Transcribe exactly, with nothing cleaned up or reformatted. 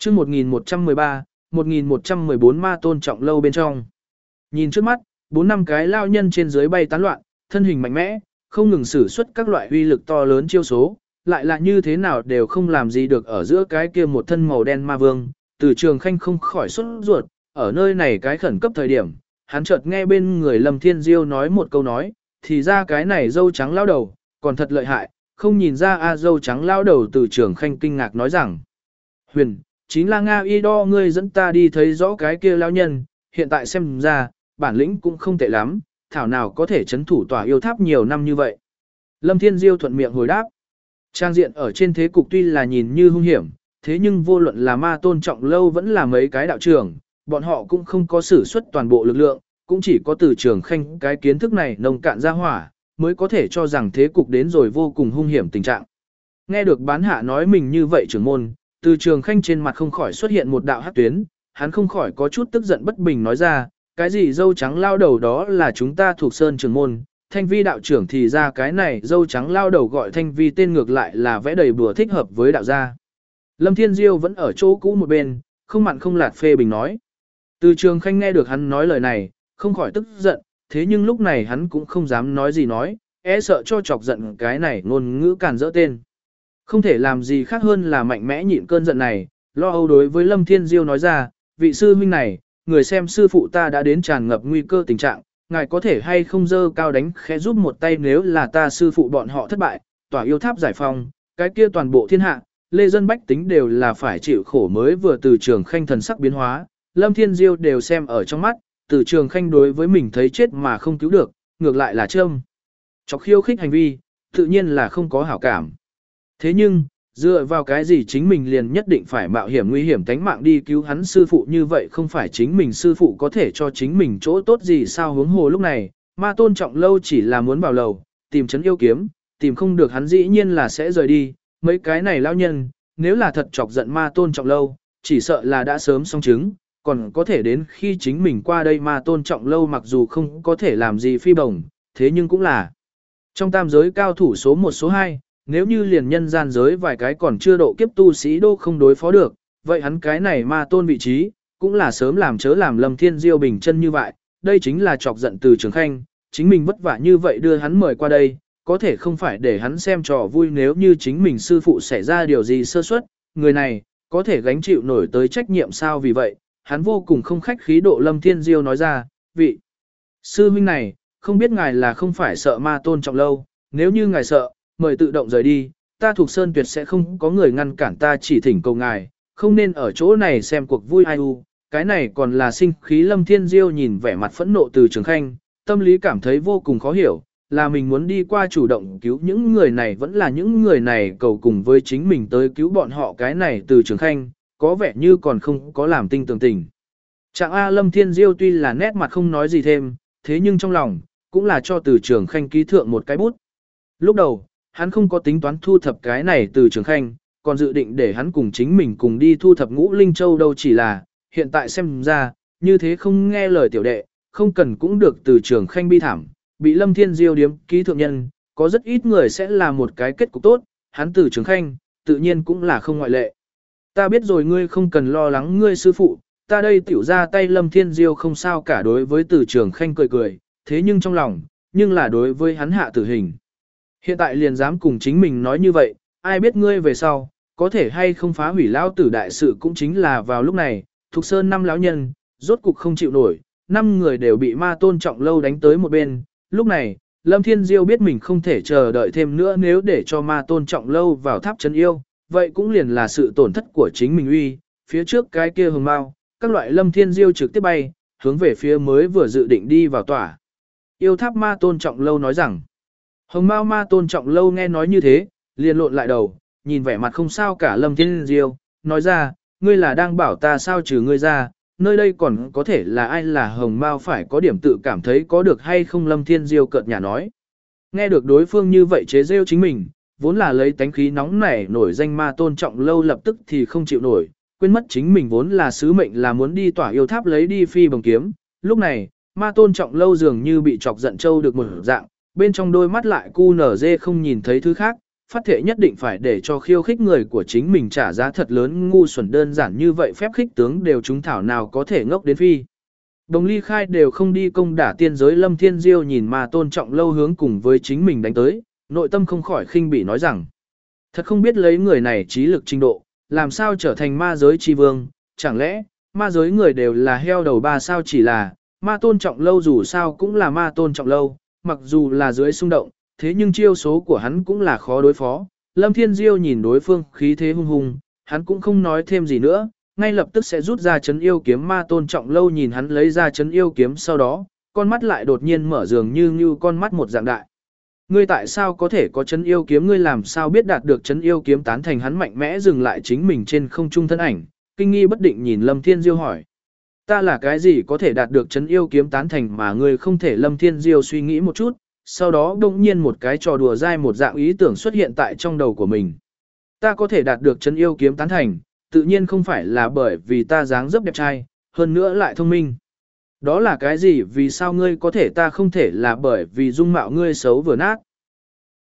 chương một nghìn một trăm mười ba, một nghìn một trăm mười bốn ma tôn trọng lâu bên trong. Nhìn trước mắt, bốn năm cái lao nhân trên dưới bay tán loạn, thân hình mạnh mẽ, không ngừng sử xuất các loại uy lực to lớn chiêu số, lại là như thế nào đều không làm gì được ở giữa cái kia một thân màu đen ma vương. Từ Trường Khanh không khỏi sốt ruột, ở nơi này cái khẩn cấp thời điểm, hắn chợt nghe bên người Lâm Thiên Diêu nói một câu nói, thì ra cái này dâu trắng lao đầu, còn thật lợi hại, không nhìn ra a dâu trắng lao đầu. Từ Trường Khanh kinh ngạc nói rằng, Huyền, chính là Nga y đo ngươi dẫn ta đi thấy rõ cái kia lao nhân, hiện tại xem ra, bản lĩnh cũng không tệ lắm, thảo nào có thể chấn thủ tòa yêu tháp nhiều năm như vậy. Lâm Thiên Diêu thuận miệng hồi đáp, trang diện ở trên thế cục tuy là nhìn như hung hiểm, thế nhưng vô luận là ma tôn trọng lâu vẫn là mấy cái đạo trưởng, bọn họ cũng không có sử xuất toàn bộ lực lượng, cũng chỉ có Từ Trường Khanh cái kiến thức này nông cạn ra hỏa, mới có thể cho rằng thế cục đến rồi vô cùng hung hiểm tình trạng. Nghe được bán hạ nói mình như vậy trưởng môn, Từ Trường Khanh trên mặt không khỏi xuất hiện một đạo hắc tuyến, hắn không khỏi có chút tức giận bất bình nói ra, cái gì dâu trắng lao đầu đó là chúng ta thuộc sơn trưởng môn, Thanh Vi đạo trưởng thì ra cái này dâu trắng lao đầu gọi Thanh Vi tên ngược lại là vẽ đầy bùa thích hợp với đạo gia. Lâm Thiên Diêu vẫn ở chỗ cũ một bên, không mặn không lạt phê bình nói. Từ Trường Khanh nghe được hắn nói lời này, không khỏi tức giận, thế nhưng lúc này hắn cũng không dám nói gì nói, e sợ cho chọc giận cái này ngôn ngữ càn dỡ tên. Không thể làm gì khác hơn là mạnh mẽ nhịn cơn giận này, lo âu đối với Lâm Thiên Diêu nói ra, vị sư huynh này, người xem sư phụ ta đã đến tràn ngập nguy cơ tình trạng, ngài có thể hay không dơ cao đánh khẽ giúp một tay nếu là ta sư phụ bọn họ thất bại, tỏa yêu tháp giải phong, cái kia toàn bộ thiên hạ, lê dân bách tính đều là phải chịu khổ mới vừa. Từ Trường Khanh thần sắc biến hóa, Lâm Thiên Diêu đều xem ở trong mắt, Từ Trường Khanh đối với mình thấy chết mà không cứu được, ngược lại là châm chọc khiêu khích hành vi, tự nhiên là không có hảo cảm. Thế nhưng, dựa vào cái gì chính mình liền nhất định phải mạo hiểm nguy hiểm tánh mạng đi cứu hắn sư phụ như vậy, không phải chính mình sư phụ có thể cho chính mình chỗ tốt gì sao? Huống hồ lúc này, ma tôn trọng lâu chỉ là muốn vào lầu, tìm trấn yêu kiếm, tìm không được hắn dĩ nhiên là sẽ rời đi, mấy cái này lão nhân, nếu là thật chọc giận ma tôn trọng lâu, chỉ sợ là đã sớm xong chứng, còn có thể đến khi chính mình qua đây ma tôn trọng lâu mặc dù không có thể làm gì phi bổng, thế nhưng cũng là trong tam giới cao thủ số một số hai, nếu như liền nhân gian giới vài cái còn chưa độ kiếp tu sĩ đô không đối phó được, vậy hắn cái này ma tôn vị trí, cũng là sớm làm chớ làm Lâm Thiên Diêu bình chân như vậy, đây chính là chọc giận Từ Trường Khanh, chính mình vất vả như vậy đưa hắn mời qua đây, có thể không phải để hắn xem trò vui nếu như chính mình sư phụ xảy ra điều gì sơ suất, người này, có thể gánh chịu nổi tới trách nhiệm sao? Vì vậy, hắn vô cùng không khách khí độ Lâm Thiên Diêu nói ra, vị sư huynh này, không biết ngài là không phải sợ ma tôn trọng lâu, nếu như ngài sợ, mời tự động rời đi, ta thuộc sơn tuyệt sẽ không có người ngăn cản ta, chỉ thỉnh cầu ngài, không nên ở chỗ này xem cuộc vui ai u, cái này còn là sinh khí. Lâm Thiên Diêu nhìn vẻ mặt phẫn nộ Từ Trường Khanh, tâm lý cảm thấy vô cùng khó hiểu, là mình muốn đi qua chủ động cứu những người này vẫn là những người này cầu cùng với chính mình tới cứu bọn họ, cái này Từ Trường Khanh, có vẻ như còn không có làm tinh tường tình. Trạng A Lâm Thiên Diêu tuy là nét mặt không nói gì thêm, thế nhưng trong lòng, cũng là cho Từ Trường Khanh ký thượng một cái bút. Lúc đầu, hắn không có tính toán thu thập cái này Từ Trường Khanh, còn dự định để hắn cùng chính mình cùng đi thu thập Ngũ Linh Châu đâu, chỉ là, hiện tại xem ra, như thế không nghe lời tiểu đệ, không cần cũng được. Từ Trường Khanh bi thảm, bị Lâm Thiên Diêu điếm ký thượng nhân, có rất ít người sẽ là một cái kết cục tốt, hắn Từ Trường Khanh, tự nhiên cũng là không ngoại lệ. Ta biết rồi, ngươi không cần lo lắng ngươi sư phụ, ta đây tiểu ra tay. Lâm Thiên Diêu không sao cả đối với Từ Trường Khanh cười cười, thế nhưng trong lòng, nhưng là đối với hắn hạ tử hình. Hiện tại liền dám cùng chính mình nói như vậy, ai biết ngươi về sau, có thể hay không phá hủy lão tử đại sự. Cũng chính là vào lúc này, Thục Sơn năm lão nhân, rốt cục không chịu nổi, năm người đều bị ma tôn trọng lâu đánh tới một bên. Lúc này, Lâm Thiên Diêu biết mình không thể chờ đợi thêm nữa, nếu để cho ma tôn trọng lâu vào tháp trấn yêu, vậy cũng liền là sự tổn thất của chính mình uy. Phía trước cái kia hồng mao, các loại Lâm Thiên Diêu trực tiếp bay, hướng về phía mới vừa dự định đi vào tỏa yêu tháp ma tôn trọng lâu nói rằng. Hồng Mao ma tôn trọng lâu nghe nói như thế, liền lộn lại đầu, nhìn vẻ mặt không sao cả Lâm Thiên Diêu, nói ra, ngươi là đang bảo ta sao trừ ngươi ra, nơi đây còn có thể là ai? Là Hồng Mao phải có điểm tự cảm thấy có được hay không? Lâm Thiên Diêu cợt nhả nói. Nghe được đối phương như vậy chế rêu chính mình, vốn là lấy tánh khí nóng nảy nổi danh ma tôn trọng lâu lập tức thì không chịu nổi, quên mất chính mình vốn là sứ mệnh là muốn đi tỏa yêu tháp lấy đi phi bồng kiếm. Lúc này, ma tôn trọng lâu dường như bị chọc giận trâu được một dạng, bên trong đôi mắt lại cu nở dê không nhìn thấy thứ khác, phát thệ nhất định phải để cho khiêu khích người của chính mình trả giá thật lớn, ngu xuẩn đơn giản như vậy phép khích tướng đều chúng thảo nào có thể ngốc đến phi. Đồng ly khai đều không đi công đả tiên giới, Lâm Thiên Diêu nhìn Ma Tôn Trọng Lâu hướng cùng với chính mình đánh tới, nội tâm không khỏi khinh bỉ nói rằng, thật không biết lấy người này trí lực trình độ, làm sao trở thành ma giới chi vương, chẳng lẽ, ma giới người đều là heo đầu ba sao, chỉ là, Ma Tôn Trọng Lâu dù sao cũng là Ma Tôn Trọng Lâu, mặc dù là dưới xung động, thế nhưng chiêu số của hắn cũng là khó đối phó. Lâm Thiên Diêu nhìn đối phương khí thế hung hùng, hắn cũng không nói thêm gì nữa, ngay lập tức sẽ rút ra chấn yêu kiếm. Ma Tôn Trọng Lâu nhìn hắn lấy ra chấn yêu kiếm sau đó, con mắt lại đột nhiên mở dường như như con mắt một dạng đại. Ngươi tại sao có thể có chấn yêu kiếm, ngươi làm sao biết đạt được chấn yêu kiếm tán thành? Hắn mạnh mẽ dừng lại chính mình trên không trung thân ảnh, kinh nghi bất định nhìn Lâm Thiên Diêu hỏi. Ta là cái gì có thể đạt được chấn yêu kiếm tán thành mà ngươi không thể? Lâm Thiên Diêu suy nghĩ một chút, sau đó đông nhiên một cái trò đùa dai một dạng ý tưởng xuất hiện tại trong đầu của mình. Ta có thể đạt được chấn yêu kiếm tán thành, tự nhiên không phải là bởi vì ta dáng dấp đẹp trai, hơn nữa lại thông minh. Đó là cái gì? Vì sao ngươi có thể, ta không thể? Là bởi vì dung mạo ngươi xấu vừa nát.